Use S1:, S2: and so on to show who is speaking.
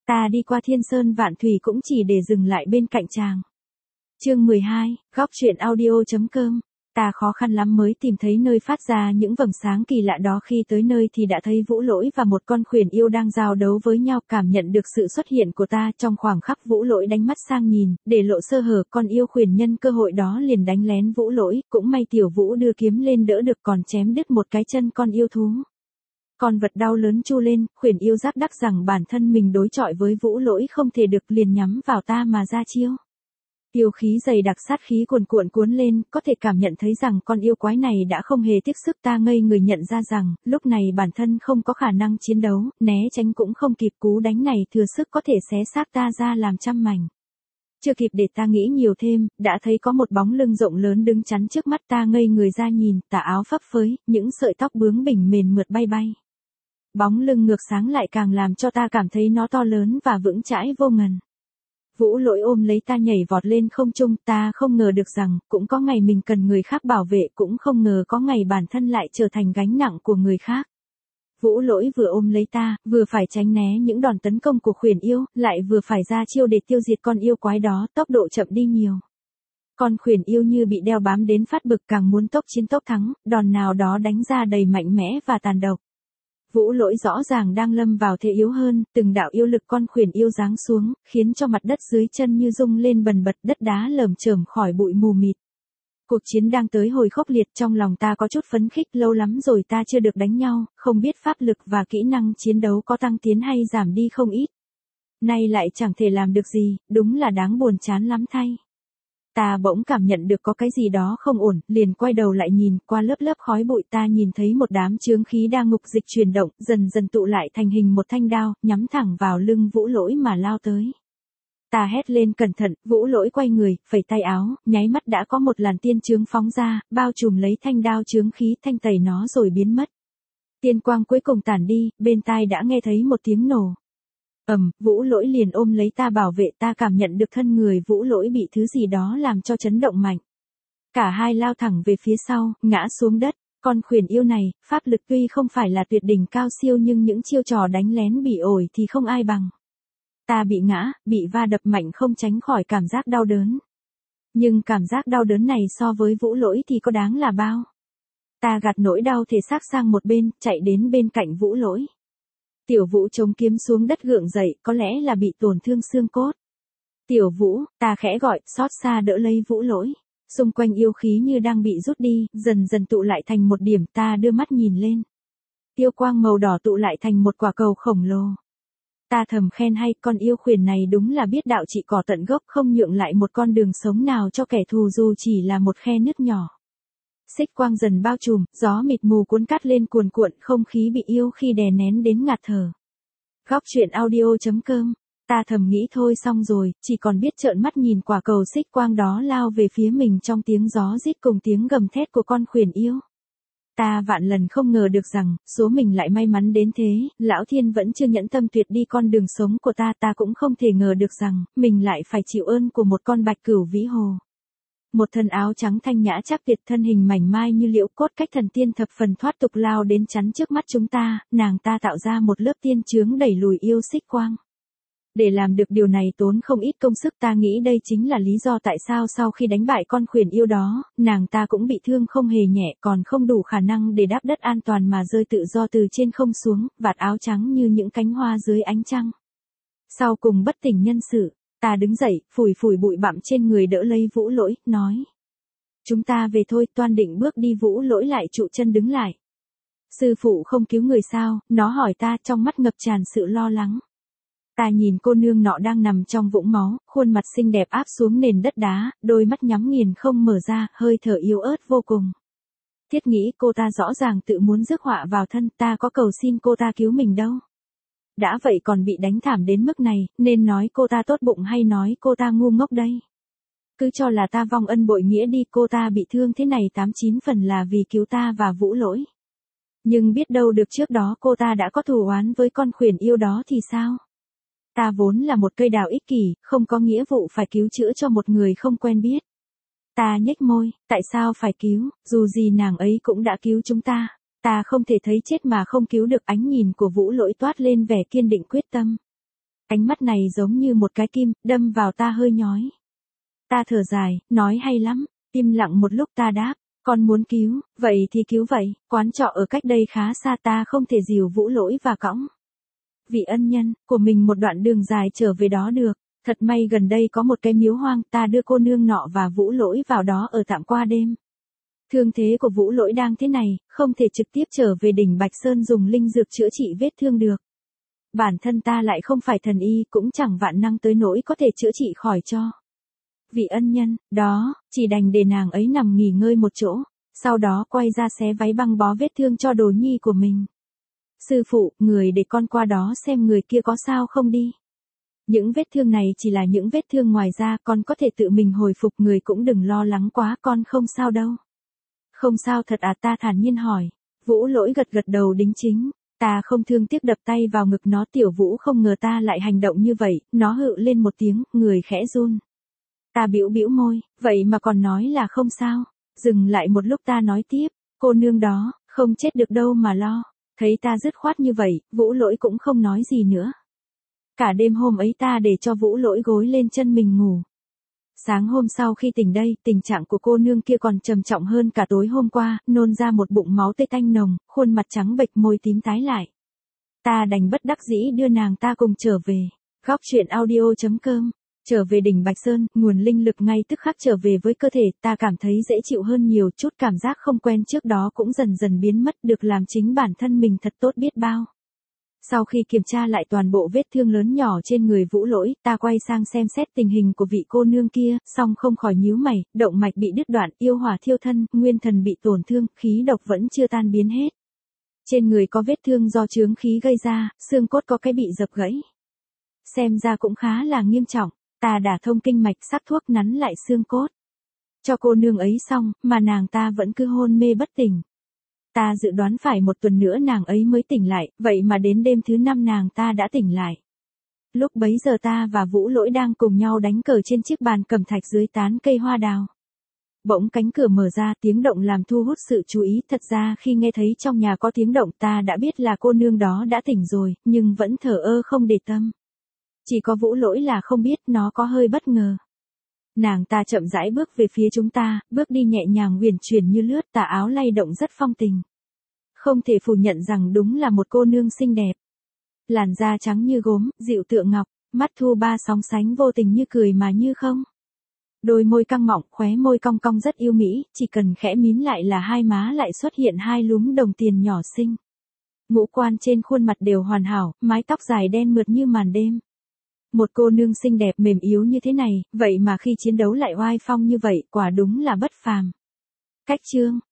S1: Ta đi qua thiên sơn vạn thủy cũng chỉ để dừng lại bên cạnh chàng. Chương 12, góc truyện audio.com. Ta khó khăn lắm mới tìm thấy nơi phát ra những vầng sáng kỳ lạ đó, khi tới nơi thì đã thấy Vũ Lỗi và một con khuyển yêu đang giao đấu với nhau. Cảm nhận được sự xuất hiện của ta, trong khoảng khắc Vũ Lỗi đánh mắt sang nhìn, để lộ sơ hở, con yêu khuyển nhân cơ hội đó liền đánh lén Vũ Lỗi, cũng may Tiểu Vũ đưa kiếm lên đỡ được, còn chém đứt một cái chân con yêu thú. Con vật đau lớn chu lên, khuyển yêu giác đắc rằng bản thân mình đối chọi với Vũ Lỗi không thể được, liền nhắm vào ta mà ra chiêu. Yêu khí dày đặc, sát khí cuồn cuộn cuốn lên, có thể cảm nhận thấy rằng con yêu quái này đã không hề tiếc sức. Ta ngây người nhận ra rằng, lúc này bản thân không có khả năng chiến đấu, né tránh cũng không kịp, cú đánh này thừa sức có thể xé xác ta ra làm trăm mảnh. Chưa kịp để ta nghĩ nhiều thêm, đã thấy có một bóng lưng rộng lớn đứng chắn trước mắt ta, ngây người ra nhìn, tà áo phấp phới, những sợi tóc bướng bỉnh mềm mượt bay bay. Bóng lưng ngược sáng lại càng làm cho ta cảm thấy nó to lớn và vững chãi vô ngần. Vũ Lỗi ôm lấy ta nhảy vọt lên không trung, ta không ngờ được rằng, cũng có ngày mình cần người khác bảo vệ, cũng không ngờ có ngày bản thân lại trở thành gánh nặng của người khác. Vũ Lỗi vừa ôm lấy ta, vừa phải tránh né những đòn tấn công của khuyển yêu, lại vừa phải ra chiêu để tiêu diệt con yêu quái đó, tốc độ chậm đi nhiều. Con khuyển yêu như bị đeo bám đến phát bực, càng muốn tốc chiến tốc thắng, đòn nào đó đánh ra đầy mạnh mẽ và tàn độc. Vũ Lỗi rõ ràng đang lâm vào thế yếu hơn, từng đạo yêu lực con khuyển yêu giáng xuống, khiến cho mặt đất dưới chân như rung lên bần bật, đất đá lởm chởm khỏi bụi mù mịt. Cuộc chiến đang tới hồi khốc liệt, trong lòng ta có chút phấn khích, lâu lắm rồi ta chưa được đánh nhau, không biết pháp lực và kỹ năng chiến đấu có tăng tiến hay giảm đi không ít. Nay lại chẳng thể làm được gì, đúng là đáng buồn chán lắm thay. Ta bỗng cảm nhận được có cái gì đó không ổn, liền quay đầu lại nhìn, qua lớp lớp khói bụi ta nhìn thấy một đám chướng khí đang ngục dịch chuyển động, dần dần tụ lại thành hình một thanh đao, nhắm thẳng vào lưng Vũ Lỗi mà lao tới. Ta hét lên cẩn thận, Vũ Lỗi quay người, phẩy tay áo, nháy mắt đã có một làn tiên chướng phóng ra, bao trùm lấy thanh đao chướng khí, thanh tẩy nó rồi biến mất. Tiên quang cuối cùng tản đi, bên tai đã nghe thấy một tiếng nổ. Vũ Lỗi liền ôm lấy ta bảo vệ, ta cảm nhận được thân người Vũ Lỗi bị thứ gì đó làm cho chấn động mạnh. Cả hai lao thẳng về phía sau, ngã xuống đất. Con khuyển yêu này, pháp lực tuy không phải là tuyệt đỉnh cao siêu, nhưng những chiêu trò đánh lén bị ổi thì không ai bằng. Ta bị ngã, bị va đập mạnh, không tránh khỏi cảm giác đau đớn. Nhưng cảm giác đau đớn này so với Vũ Lỗi thì có đáng là bao. Ta gạt nỗi đau thể xác sang một bên, chạy đến bên cạnh Vũ Lỗi. Tiểu Vũ chống kiếm xuống đất gượng dậy, có lẽ là bị tổn thương xương cốt. Tiểu Vũ, ta khẽ gọi, xót xa đỡ lấy Vũ Lỗi. Xung quanh yêu khí như đang bị rút đi, dần dần tụ lại thành một điểm, ta đưa mắt nhìn lên. Tiêu quang màu đỏ tụ lại thành một quả cầu khổng lồ. Ta thầm khen hay, con yêu khuyển này đúng là biết đạo trị cỏ tận gốc, không nhượng lại một con đường sống nào cho kẻ thù dù chỉ là một khe nứt nhỏ. Xích quang dần bao trùm, gió mịt mù cuốn cát lên cuồn cuộn, không khí bị yêu khi đè nén đến ngạt thở. Góc truyện audio.com. Ta thầm nghĩ thôi xong rồi, chỉ còn biết trợn mắt nhìn quả cầu xích quang đó lao về phía mình trong tiếng gió rít cùng tiếng gầm thét của con khuyển yêu. Ta vạn lần không ngờ được rằng, số mình lại may mắn đến thế, Lão Thiên vẫn chưa nhẫn tâm tuyệt đi con đường sống của ta, ta cũng không thể ngờ được rằng, mình lại phải chịu ơn của một con bạch cửu vĩ hồ. Một thân áo trắng thanh nhã chắc tuyệt, thân hình mảnh mai như liễu, cốt cách thần tiên thập phần thoát tục lao đến chắn trước mắt chúng ta, nàng ta tạo ra một lớp tiên chướng đẩy lùi yêu xích quang. Để làm được điều này tốn không ít công sức, ta nghĩ đây chính là lý do tại sao sau khi đánh bại con khuyển yêu đó, nàng ta cũng bị thương không hề nhẹ, còn không đủ khả năng để đáp đất an toàn mà rơi tự do từ trên không xuống, vạt áo trắng như những cánh hoa dưới ánh trăng. Sau cùng bất tỉnh nhân sự. Ta đứng dậy, phủi phủi bụi bặm trên người đỡ lấy Vũ Lỗi, nói. Chúng ta về thôi, toan định bước đi. Vũ Lỗi lại trụ chân đứng lại. Sư phụ không cứu người sao, nó hỏi ta, trong mắt ngập tràn sự lo lắng. Ta nhìn cô nương nọ đang nằm trong vũng máu, khuôn mặt xinh đẹp áp xuống nền đất đá, đôi mắt nhắm nghiền không mở ra, hơi thở yếu ớt vô cùng. Thiết nghĩ cô ta rõ ràng tự muốn rước họa vào thân, ta có cầu xin cô ta cứu mình đâu. Đã vậy còn bị đánh thảm đến mức này, nên nói cô ta tốt bụng hay nói cô ta ngu ngốc đây? Cứ cho là ta vong ân bội nghĩa đi, cô ta bị thương thế này 89 phần là vì cứu ta và Vũ Lỗi. Nhưng biết đâu được trước đó cô ta đã có thù oán với con khuyển yêu đó thì sao? Ta vốn là một cây đào ích kỷ, không có nghĩa vụ phải cứu chữa cho một người không quen biết. Ta nhếch môi, tại sao phải cứu, dù gì nàng ấy cũng đã cứu chúng ta. Ta không thể thấy chết mà không cứu được. Ánh nhìn của Vũ Lỗi toát lên vẻ kiên định quyết tâm. Ánh mắt này giống như một cái kim, đâm vào ta hơi nhói. Ta thở dài, nói hay lắm, im lặng một lúc ta đáp, con muốn cứu, vậy thì cứu vậy, quán trọ ở cách đây khá xa ta không thể dìu Vũ Lỗi và cõng vị ân nhân của mình một đoạn đường dài trở về đó được. Thật may gần đây có một cái miếu hoang, ta đưa cô nương nọ và Vũ Lỗi vào đó ở tạm qua đêm. Thương thế của Vũ Lỗi đang thế này, không thể trực tiếp trở về đỉnh Bạch Sơn dùng linh dược chữa trị vết thương được. Bản thân ta lại không phải thần y, cũng chẳng vạn năng tới nỗi có thể chữa trị khỏi cho vị ân nhân, đó, chỉ đành để nàng ấy nằm nghỉ ngơi một chỗ, sau đó quay ra xé váy băng bó vết thương cho đồ nhi của mình. Sư phụ, người để con qua đó xem người kia có sao không đi. Những vết thương này chỉ là những vết thương ngoài da, con có thể tự mình hồi phục, người cũng đừng lo lắng quá, con không sao đâu. Không sao thật à, ta thản nhiên hỏi. Vũ Lỗi gật gật đầu đính chính. Ta không thương tiếc đập tay vào ngực nó. Tiểu Vũ không ngờ ta lại hành động như vậy, nó hự lên một tiếng, người khẽ run. Ta bĩu bĩu môi, vậy mà còn nói là không sao. Dừng lại một lúc ta nói tiếp, cô nương đó, không chết được đâu mà lo. Thấy ta dứt khoát như vậy, Vũ Lỗi cũng không nói gì nữa. Cả đêm hôm ấy ta để cho Vũ Lỗi gối lên chân mình ngủ. Sáng hôm sau khi tỉnh đây, tình trạng của cô nương kia còn trầm trọng hơn cả tối hôm qua, nôn ra một bụng máu tê tanh nồng, khuôn mặt trắng bệch, môi tím tái lại. Ta đành bất đắc dĩ đưa nàng ta cùng trở về. Góc truyện audio.com. Trở về đỉnh Bạch Sơn, nguồn linh lực ngay tức khắc trở về với cơ thể, ta cảm thấy dễ chịu hơn nhiều, chút cảm giác không quen trước đó cũng dần dần biến mất, được làm chính bản thân mình thật tốt biết bao. Sau khi kiểm tra lại toàn bộ vết thương lớn nhỏ trên người Vũ Lỗi, ta quay sang xem xét tình hình của vị cô nương kia, song không khỏi nhíu mày, động mạch bị đứt đoạn, yêu hỏa thiêu thân, nguyên thần bị tổn thương, khí độc vẫn chưa tan biến hết. Trên người có vết thương do chướng khí gây ra, xương cốt có cái bị dập gãy. Xem ra cũng khá là nghiêm trọng, ta đả thông kinh mạch, sắc thuốc nắn lại xương cốt cho cô nương ấy xong, mà nàng ta vẫn cứ hôn mê bất tỉnh. Ta dự đoán phải một tuần nữa nàng ấy mới tỉnh lại, vậy mà đến đêm thứ 5 nàng ta đã tỉnh lại. Lúc bấy giờ ta và Vũ Lỗi đang cùng nhau đánh cờ trên chiếc bàn cẩm thạch dưới tán cây hoa đào. Bỗng cánh cửa mở ra, tiếng động làm thu hút sự chú ý. Thật ra khi nghe thấy trong nhà có tiếng động ta đã biết là cô nương đó đã tỉnh rồi, nhưng vẫn thờ ơ không để tâm. Chỉ có Vũ Lỗi là không biết, nó có hơi bất ngờ. Nàng ta chậm rãi bước về phía chúng ta, bước đi nhẹ nhàng uyển chuyển như lướt, tà áo lay động rất phong tình. Không thể phủ nhận rằng đúng là một cô nương xinh đẹp. Làn da trắng như gốm, dịu tựa ngọc, mắt thu ba sóng sánh vô tình như cười mà như không. Đôi môi căng mọng, khóe môi cong cong rất yêu mỹ, chỉ cần khẽ mím lại là hai má lại xuất hiện hai lúm đồng tiền nhỏ xinh. Ngũ quan trên khuôn mặt đều hoàn hảo, mái tóc dài đen mượt như màn đêm. Một cô nương xinh đẹp mềm yếu như thế này, vậy mà khi chiến đấu lại oai phong như vậy, quả đúng là bất phàm. Cách chương